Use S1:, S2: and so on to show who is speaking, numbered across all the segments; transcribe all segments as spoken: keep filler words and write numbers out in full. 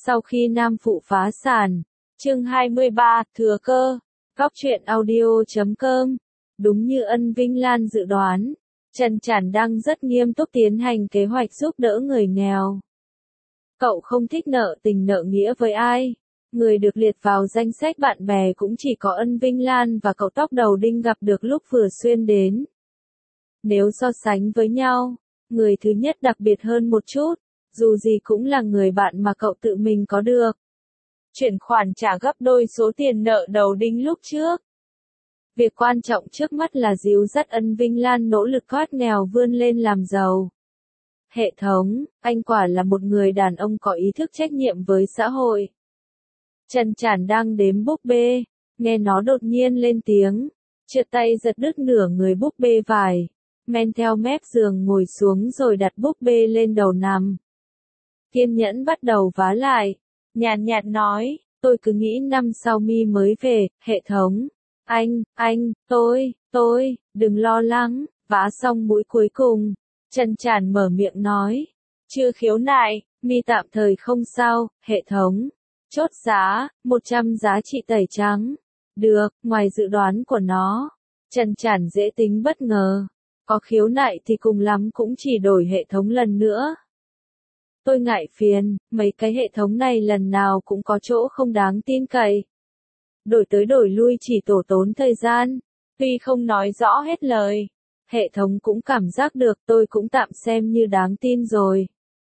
S1: Sau khi Nam Phụ phá sản, chương hai mươi ba, thừa cơ, góc truyện audio chấm com. Đúng như Ân Vinh Lan dự đoán, Trần Trản đang rất nghiêm túc tiến hành kế hoạch giúp đỡ người nghèo. Cậu không thích nợ tình nợ nghĩa với ai. Người được liệt vào danh sách bạn bè cũng chỉ có Ân Vinh Lan và cậu tóc đầu đinh gặp được lúc vừa xuyên đến. Nếu so sánh với nhau, người thứ nhất đặc biệt hơn một chút, dù gì cũng là người bạn mà cậu tự mình có được. Chuyển khoản trả gấp đôi số tiền nợ đầu đinh lúc trước. Việc quan trọng trước mắt là díu dắt Ân Vinh Lan nỗ lực thoát nghèo vươn lên làm giàu. Hệ thống, anh quả là một người đàn ông có ý thức trách nhiệm với xã hội. Trần Trản đang đếm búp bê, nghe nó đột nhiên lên tiếng, trượt tay giật đứt nửa người búp bê vải, men theo mép giường ngồi xuống rồi đặt búp bê lên đầu nằm. Kiên nhẫn bắt đầu vá lại, nhàn nhạt nói, tôi cứ nghĩ năm sau mi mới về, hệ thống. Anh, anh, tôi, tôi, đừng lo lắng, vá xong mũi cuối cùng. Trần Trản mở miệng nói, chưa khiếu nại, mi tạm thời không sao, hệ thống. Chốt giá, một trăm giá trị tẩy trắng. Được, ngoài dự đoán của nó. Trần Trản dễ tính bất ngờ. Có khiếu nại thì cùng lắm cũng chỉ đổi hệ thống lần nữa. Tôi ngại phiền, mấy cái hệ thống này lần nào cũng có chỗ không đáng tin cậy. Đổi tới đổi lui chỉ tổ tốn thời gian. Tuy không nói rõ hết lời, hệ thống cũng cảm giác được tôi cũng tạm xem như đáng tin rồi.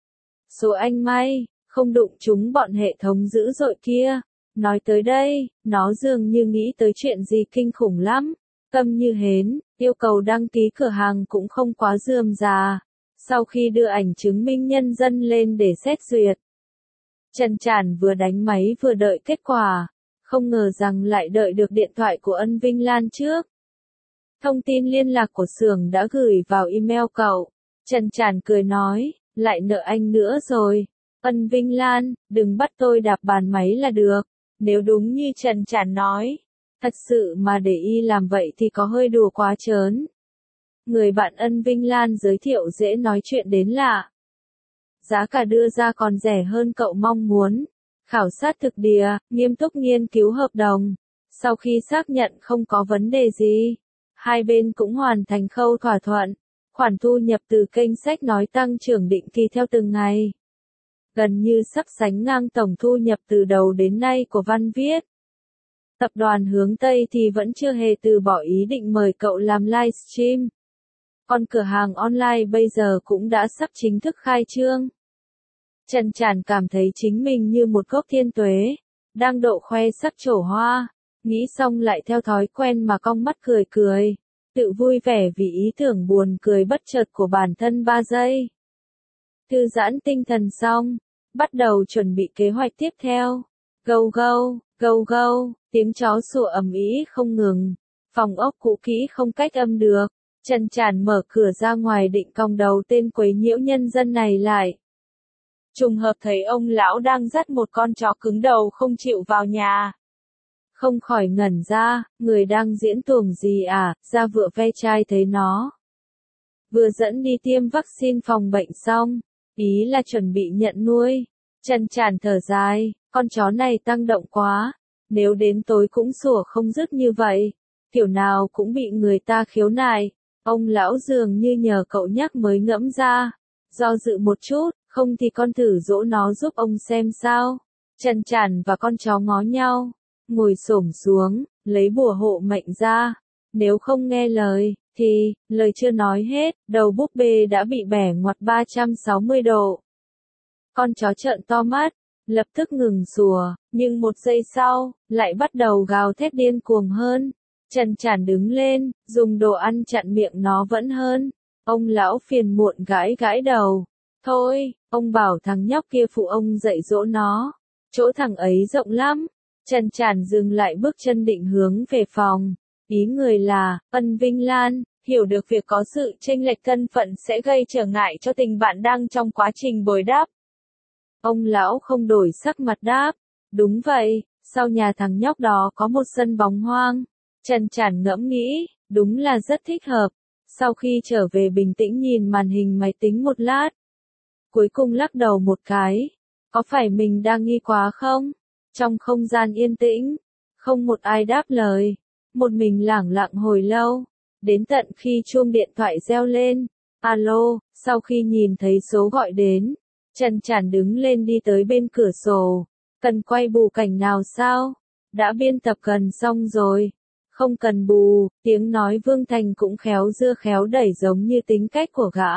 S1: Số anh may, không đụng trúng bọn hệ thống dữ dội kia. Nói tới đây, nó dường như nghĩ tới chuyện gì kinh khủng lắm. Câm như hến, yêu cầu đăng ký cửa hàng cũng không quá rườm rà. Sau khi đưa ảnh chứng minh nhân dân lên để xét duyệt, Trần Trản vừa đánh máy vừa đợi kết quả. Không ngờ rằng lại đợi được điện thoại của Ân Vinh Lan trước. Thông tin liên lạc của xưởng đã gửi vào email cậu. Trần Trản cười nói, lại nợ anh nữa rồi. Ân Vinh Lan, đừng bắt tôi đạp bàn máy là được. Nếu đúng như Trần Trản nói, thật sự mà để y làm vậy thì có hơi đùa quá trớn. Người bạn Ân Vinh Lan giới thiệu dễ nói chuyện đến lạ. Giá cả đưa ra còn rẻ hơn cậu mong muốn. Khảo sát thực địa, nghiêm túc nghiên cứu hợp đồng. Sau khi xác nhận không có vấn đề gì, hai bên cũng hoàn thành khâu thỏa thuận. Khoản thu nhập từ kênh sách nói tăng trưởng định kỳ theo từng ngày. Gần như sắp sánh ngang tổng thu nhập từ đầu đến nay của Văn Viết. Tập đoàn Hướng Tây thì vẫn chưa hề từ bỏ ý định mời cậu làm livestream. Còn cửa hàng online bây giờ cũng đã sắp chính thức khai trương. Trần Trản cảm thấy chính mình như một gốc thiên tuế, đang độ khoe sắc trổ hoa, nghĩ xong lại theo thói quen mà cong mắt cười cười, tự vui vẻ vì ý tưởng buồn cười bất chợt của bản thân ba giây. Thư giãn tinh thần xong, bắt đầu chuẩn bị kế hoạch tiếp theo. Gâu gâu, gâu gâu, tiếng chó sủa ầm ĩ không ngừng, phòng ốc cũ kỹ không cách âm được. Trần Trản mở cửa ra ngoài định cong đầu tên quấy nhiễu nhân dân này lại. Trùng hợp thấy ông lão đang dắt một con chó cứng đầu không chịu vào nhà. Không khỏi ngẩn ra, người đang diễn tuồng gì à, ra vựa ve chai thấy nó. Vừa dẫn đi tiêm vaccine phòng bệnh xong, ý là chuẩn bị nhận nuôi. Trần Trản thở dài, con chó này tăng động quá, nếu đến tối cũng sủa không dứt như vậy, kiểu nào cũng bị người ta khiếu nại. Ông lão dường như nhờ cậu nhắc mới ngẫm ra, do dự một chút, không thì con thử dỗ nó giúp ông xem sao. Trần Trản và con chó ngó nhau, ngồi xổm xuống, lấy bùa hộ mệnh ra. Nếu không nghe lời, thì, lời chưa nói hết, đầu búp bê đã bị bẻ ngoặt ba trăm sáu mươi độ. Con chó trợn to mắt, lập tức ngừng sủa, nhưng một giây sau, lại bắt đầu gào thét điên cuồng hơn. Trần Trản đứng lên, dùng đồ ăn chặn miệng nó vẫn hơn. Ông lão phiền muộn gãi gãi đầu. Thôi, ông bảo thằng nhóc kia phụ ông dạy dỗ nó. Chỗ thằng ấy rộng lắm. Trần Trản dừng lại bước chân định hướng về phòng. Ý người là, Ân Vinh Lan, hiểu được việc có sự chênh lệch thân phận sẽ gây trở ngại cho tình bạn đang trong quá trình bồi đắp. Ông lão không đổi sắc mặt đáp. Đúng vậy, sau nhà thằng nhóc đó có một sân bóng hoang. Trần Trản ngẫm nghĩ, đúng là rất thích hợp. Sau khi trở về bình tĩnh nhìn màn hình máy tính một lát, cuối cùng lắc đầu một cái. Có phải mình đang nghi quá không? Trong không gian yên tĩnh, không một ai đáp lời. Một mình lẳng lặng hồi lâu. Đến tận khi chuông điện thoại reo lên. Alo, sau khi nhìn thấy số gọi đến, Trần Trản đứng lên đi tới bên cửa sổ. Cần quay bù cảnh nào sao? Đã biên tập gần xong rồi. Không cần bù, tiếng nói Vương Thành cũng khéo dưa khéo đẩy giống như tính cách của gã.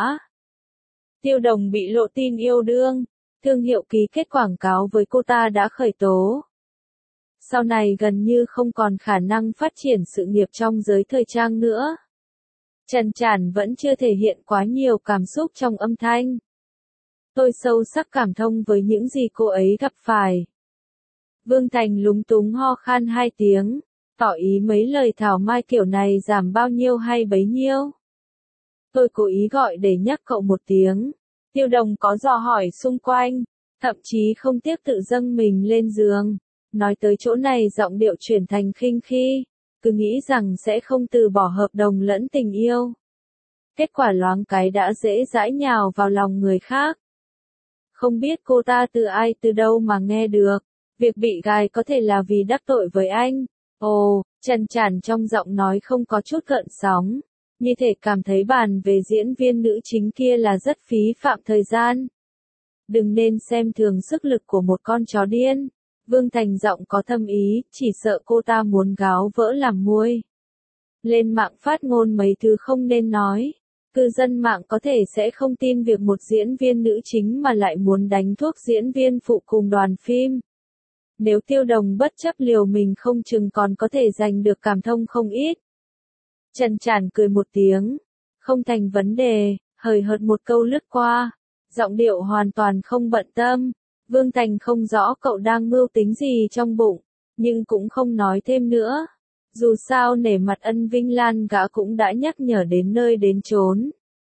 S1: Tiêu Đồng bị lộ tin yêu đương, thương hiệu ký kết quảng cáo với cô ta đã khởi tố. Sau này gần như không còn khả năng phát triển sự nghiệp trong giới thời trang nữa. Trần Trản vẫn chưa thể hiện quá nhiều cảm xúc trong âm thanh. Tôi sâu sắc cảm thông với những gì cô ấy gặp phải. Vương Thành lúng túng ho khan hai tiếng, tỏ ý mấy lời thảo mai kiểu này giảm bao nhiêu hay bấy nhiêu. Tôi cố ý gọi để nhắc cậu một tiếng. Tiêu Đồng có dò hỏi xung quanh, thậm chí không tiếc tự dâng mình lên giường. Nói tới chỗ này giọng điệu chuyển thành khinh khi, cứ nghĩ rằng sẽ không từ bỏ hợp đồng lẫn tình yêu. Kết quả loáng cái đã dễ dãi nhào vào lòng người khác. Không biết cô ta từ ai từ đâu mà nghe được, việc bị gài có thể là vì đắc tội với anh. Ồ, Trần Trản trong giọng nói không có chút gợn sóng, như thể cảm thấy bàn về diễn viên nữ chính kia là rất phí phạm thời gian. Đừng nên xem thường sức lực của một con chó điên. Vương Thành giọng có thâm ý, chỉ sợ cô ta muốn gáo vỡ làm muôi. Lên mạng phát ngôn mấy thứ không nên nói. Cư dân mạng có thể sẽ không tin việc một diễn viên nữ chính mà lại muốn đánh thuốc diễn viên phụ cùng đoàn phim. Nếu Tiêu Đồng bất chấp liều mình không chừng còn có thể giành được cảm thông không ít. Trần Trản cười một tiếng. Không thành vấn đề, hời hợt một câu lướt qua. Giọng điệu hoàn toàn không bận tâm. Vương Thành không rõ cậu đang mưu tính gì trong bụng, nhưng cũng không nói thêm nữa. Dù sao nể mặt Ân Vinh Lan gã cũng đã nhắc nhở đến nơi đến chốn.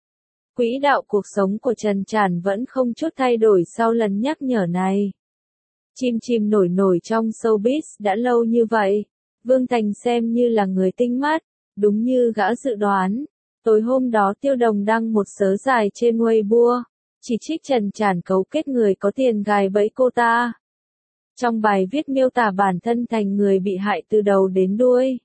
S1: Quỹ đạo cuộc sống của Trần Trản vẫn không chút thay đổi sau lần nhắc nhở này. Chim chim nổi nổi trong showbiz đã lâu như vậy, Vương Thành xem như là người tinh mắt, đúng như gã dự đoán. Tối hôm đó Tiêu Đồng đăng một sớ dài trên Weibo, chỉ trích Trần Trản cấu kết người có tiền gài bẫy cô ta. Trong bài viết miêu tả bản thân thành người bị hại từ đầu đến đuôi.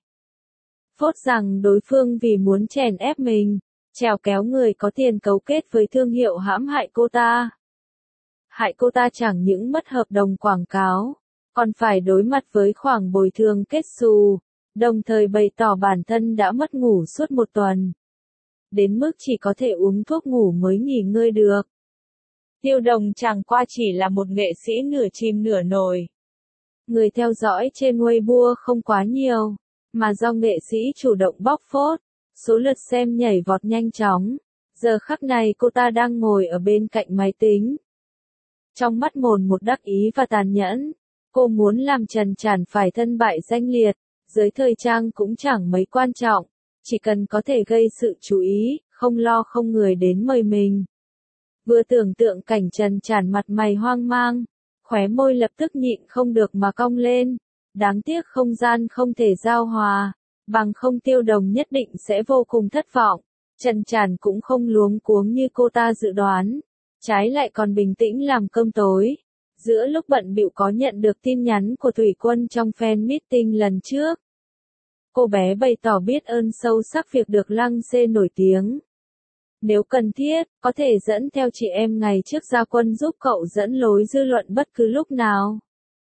S1: Phốt rằng đối phương vì muốn chèn ép mình, trèo kéo người có tiền cấu kết với thương hiệu hãm hại cô ta. Hại cô ta chẳng những mất hợp đồng quảng cáo, còn phải đối mặt với khoản bồi thường kết xù, đồng thời bày tỏ bản thân đã mất ngủ suốt một tuần. Đến mức chỉ có thể uống thuốc ngủ mới nghỉ ngơi được. Tiêu Đồng chẳng qua chỉ là một nghệ sĩ nửa chim nửa nổi. Người theo dõi trên Weibo không quá nhiều, mà do nghệ sĩ chủ động bóc phốt, số lượt xem nhảy vọt nhanh chóng. Giờ khắc này cô ta đang ngồi ở bên cạnh máy tính. Trong mắt mồn một đắc ý và tàn nhẫn, cô muốn làm Trần Trản phải thân bại danh liệt, giới thời trang cũng chẳng mấy quan trọng, chỉ cần có thể gây sự chú ý, không lo không người đến mời mình. Vừa tưởng tượng cảnh Trần Trản mặt mày hoang mang, khóe môi lập tức nhịn không được mà cong lên. Đáng tiếc không gian không thể giao hòa, bằng không Tiêu Đồng nhất định sẽ vô cùng thất vọng. Trần Trản cũng không luống cuống như cô ta dự đoán, trái lại còn bình tĩnh làm cơm tối. Giữa lúc bận bịu có nhận được tin nhắn của Thủy Quân trong fan meeting lần trước. Cô bé bày tỏ biết ơn sâu sắc việc được Lăng Xê nổi tiếng. Nếu cần thiết, có thể dẫn theo chị em ngày trước ra quân giúp cậu dẫn lối dư luận bất cứ lúc nào.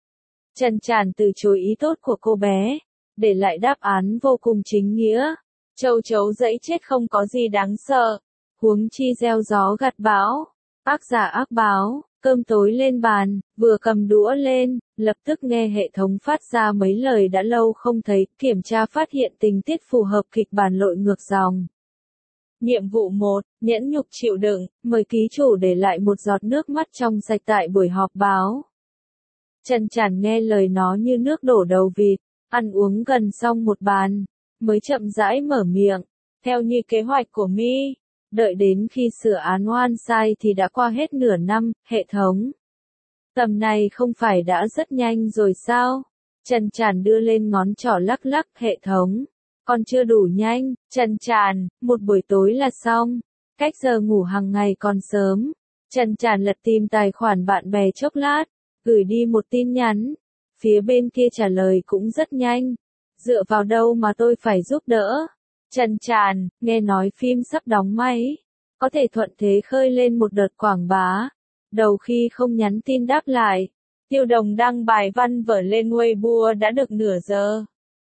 S1: Trần Trản từ chối ý tốt của cô bé, để lại đáp án vô cùng chính nghĩa. Châu chấu dẫy chết không có gì đáng sợ, huống chi gieo gió gặt bão. Ác giả ác báo, cơm tối lên bàn, vừa cầm đũa lên, lập tức nghe hệ thống phát ra mấy lời đã lâu không thấy, kiểm tra phát hiện tình tiết phù hợp kịch bản lội ngược dòng. Nhiệm vụ một, nhẫn nhục chịu đựng, mời ký chủ để lại một giọt nước mắt trong sạch tại buổi họp báo. Trần Trản nghe lời nó như nước đổ đầu vịt, ăn uống gần xong một bàn, mới chậm rãi mở miệng, theo như kế hoạch của Mi. Đợi đến khi sửa án oan sai thì đã qua hết nửa năm, hệ thống. Tầm này không phải đã rất nhanh rồi sao? Trần Trản đưa lên ngón trỏ lắc lắc, hệ thống. Còn chưa đủ nhanh, Trần Trản, một buổi tối là xong. Cách giờ ngủ hàng ngày còn sớm. Trần Tràn lật tìm tài khoản bạn bè chốc lát, gửi đi một tin nhắn. Phía bên kia trả lời cũng rất nhanh. Dựa vào đâu mà tôi phải giúp đỡ? Trần Tràn, nghe nói phim sắp đóng máy. Có thể thuận thế khơi lên một đợt quảng bá. Đầu khi không nhắn tin đáp lại. Tiêu Đồng đăng bài văn vở lên Weibo đã được nửa giờ.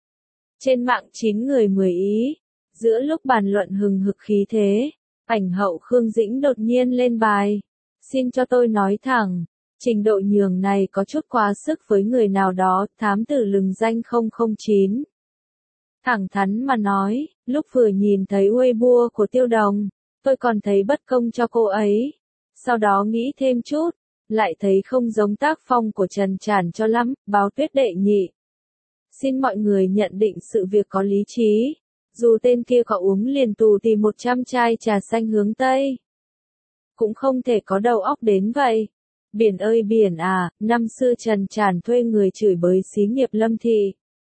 S1: Trên mạng chín người mười ý. Giữa lúc bàn luận hừng hực khí thế, ảnh hậu Khương Dĩnh đột nhiên lên bài. Xin cho tôi nói thẳng, trình độ nhường này có chút quá sức với người nào đó, thám tử lừng danh không không chín. Thẳng thắn mà nói, lúc vừa nhìn thấy Weibo của Tiêu Đồng, tôi còn thấy bất công cho cô ấy. Sau đó nghĩ thêm chút, lại thấy không giống tác phong của Trần Tràn cho lắm, báo Tuyết đệ nhị. Xin mọi người nhận định sự việc có lý trí. Dù tên kia có uống liền tù thì một trăm chai trà xanh hướng Tây. Cũng không thể có đầu óc đến vậy. Biển ơi biển à, năm xưa Trần Tràn thuê người chửi bới xí nghiệp Lâm Thị.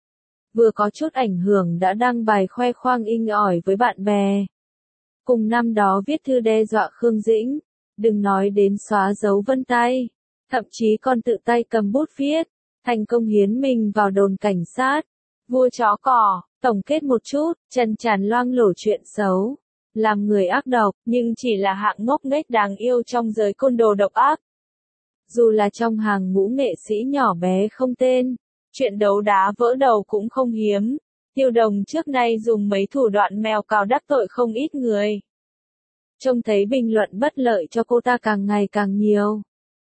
S1: Vừa có chút ảnh hưởng đã đăng bài khoe khoang inh ỏi với bạn bè. Cùng năm đó viết thư đe dọa Khương Dĩnh, đừng nói đến xóa dấu vân tay. Thậm chí còn tự tay cầm bút viết, thành công hiến mình vào đồn cảnh sát. Vua chó cỏ, tổng kết một chút, Trần Tràn loang lổ chuyện xấu. Làm người ác độc, nhưng chỉ là hạng ngốc nghếch đáng yêu trong giới côn đồ độc ác. Dù là trong hàng ngũ nghệ sĩ nhỏ bé không tên, chuyện đấu đá vỡ đầu cũng không hiếm. Tiêu Đồng trước nay dùng mấy thủ đoạn mèo cào đắc tội không ít người. Trông thấy bình luận bất lợi cho cô ta càng ngày càng nhiều.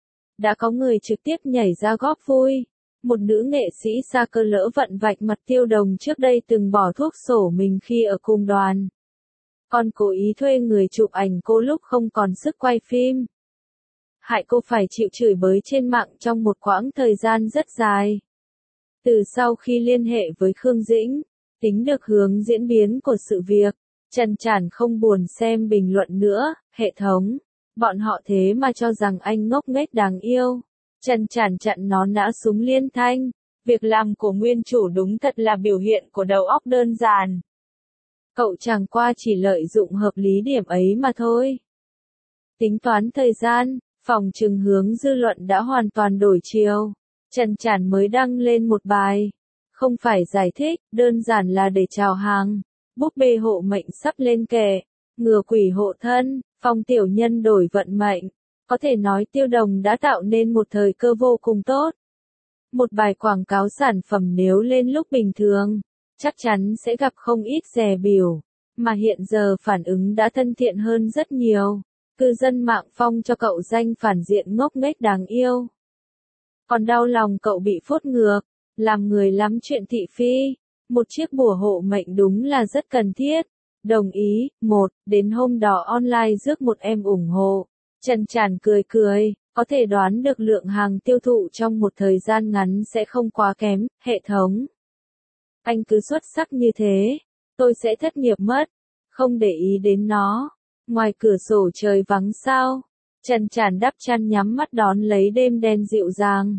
S1: Đã có người trực tiếp nhảy ra góp vui. Một nữ nghệ sĩ xa cơ lỡ vận vạch mặt Tiêu Đồng trước đây từng bỏ thuốc sổ mình khi ở cùng đoàn. Còn cố ý thuê người chụp ảnh cô lúc không còn sức quay phim. Hại cô phải chịu chửi bới trên mạng trong một quãng thời gian rất dài. Từ sau khi liên hệ với Khương Dĩnh, tính được hướng diễn biến của sự việc, Trần Tràn không buồn xem bình luận nữa, hệ thống. Bọn họ thế mà cho rằng anh ngốc nghếch đáng yêu. Trần Tràn chặn nó nã súng liên thanh. Việc làm của nguyên chủ đúng thật là biểu hiện của đầu óc đơn giản. Cậu chẳng qua chỉ lợi dụng hợp lý điểm ấy mà thôi. Tính toán thời gian, phòng trừng hướng dư luận đã hoàn toàn đổi chiều. Trần Tràn mới đăng lên một bài. Không phải giải thích, đơn giản là để chào hàng. Búp bê hộ mệnh sắp lên kệ. Ngừa quỷ hộ thân, phong tiểu nhân đổi vận mệnh. Có thể nói Tiêu Đồng đã tạo nên một thời cơ vô cùng tốt. Một bài quảng cáo sản phẩm nếu lên lúc bình thường, chắc chắn sẽ gặp không ít dè bỉu. Mà hiện giờ phản ứng đã thân thiện hơn rất nhiều. Cư dân mạng phong cho cậu danh phản diện ngốc nghếch đáng yêu. Còn đau lòng cậu bị phốt ngược, làm người lắm chuyện thị phi. Một chiếc bùa hộ mệnh đúng là rất cần thiết. Đồng ý, một, đến hôm đó online rước một em ủng hộ. Trần Tràn cười cười, có thể đoán được lượng hàng tiêu thụ trong một thời gian ngắn sẽ không quá kém, hệ thống. Anh cứ xuất sắc như thế, tôi sẽ thất nghiệp mất, không để ý đến nó. Ngoài cửa sổ trời vắng sao, Trần Tràn đắp chăn nhắm mắt đón lấy đêm đen dịu dàng.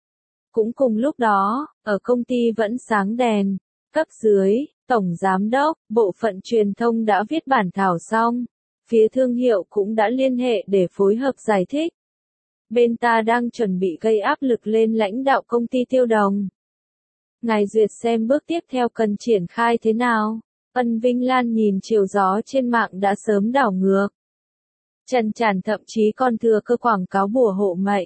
S1: Cũng cùng lúc đó, ở công ty vẫn sáng đèn, cấp dưới, tổng giám đốc, bộ phận truyền thông đã viết bản thảo xong. Phía thương hiệu cũng đã liên hệ để phối hợp giải thích. Bên ta đang chuẩn bị gây áp lực lên lãnh đạo công ty Tiêu Đồng. Ngài duyệt xem bước tiếp theo cần triển khai thế nào. Ân Vinh Lan nhìn chiều gió trên mạng đã sớm đảo ngược. Trần Tràn thậm chí còn thừa cơ quảng cáo bùa hộ mệnh.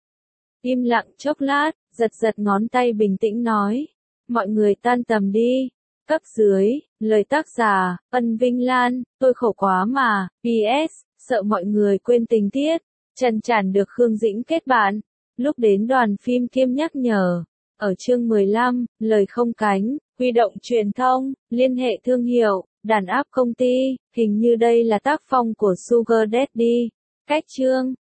S1: Im lặng chốc lát, giật giật ngón tay bình tĩnh nói. Mọi người tan tầm đi. Cấp dưới, lời tác giả, Ân Vinh Lan, tôi khổ quá mà, pê ét, sợ mọi người quên tình tiết. Trần Tràn được Khương Dĩnh kết bạn. Lúc đến đoàn phim Kiêm nhắc nhở. Ở chương mười lăm, lời không cánh, huy động truyền thông, liên hệ thương hiệu, đàn áp công ty, hình như đây là tác phong của Sugar Daddy. Cách chương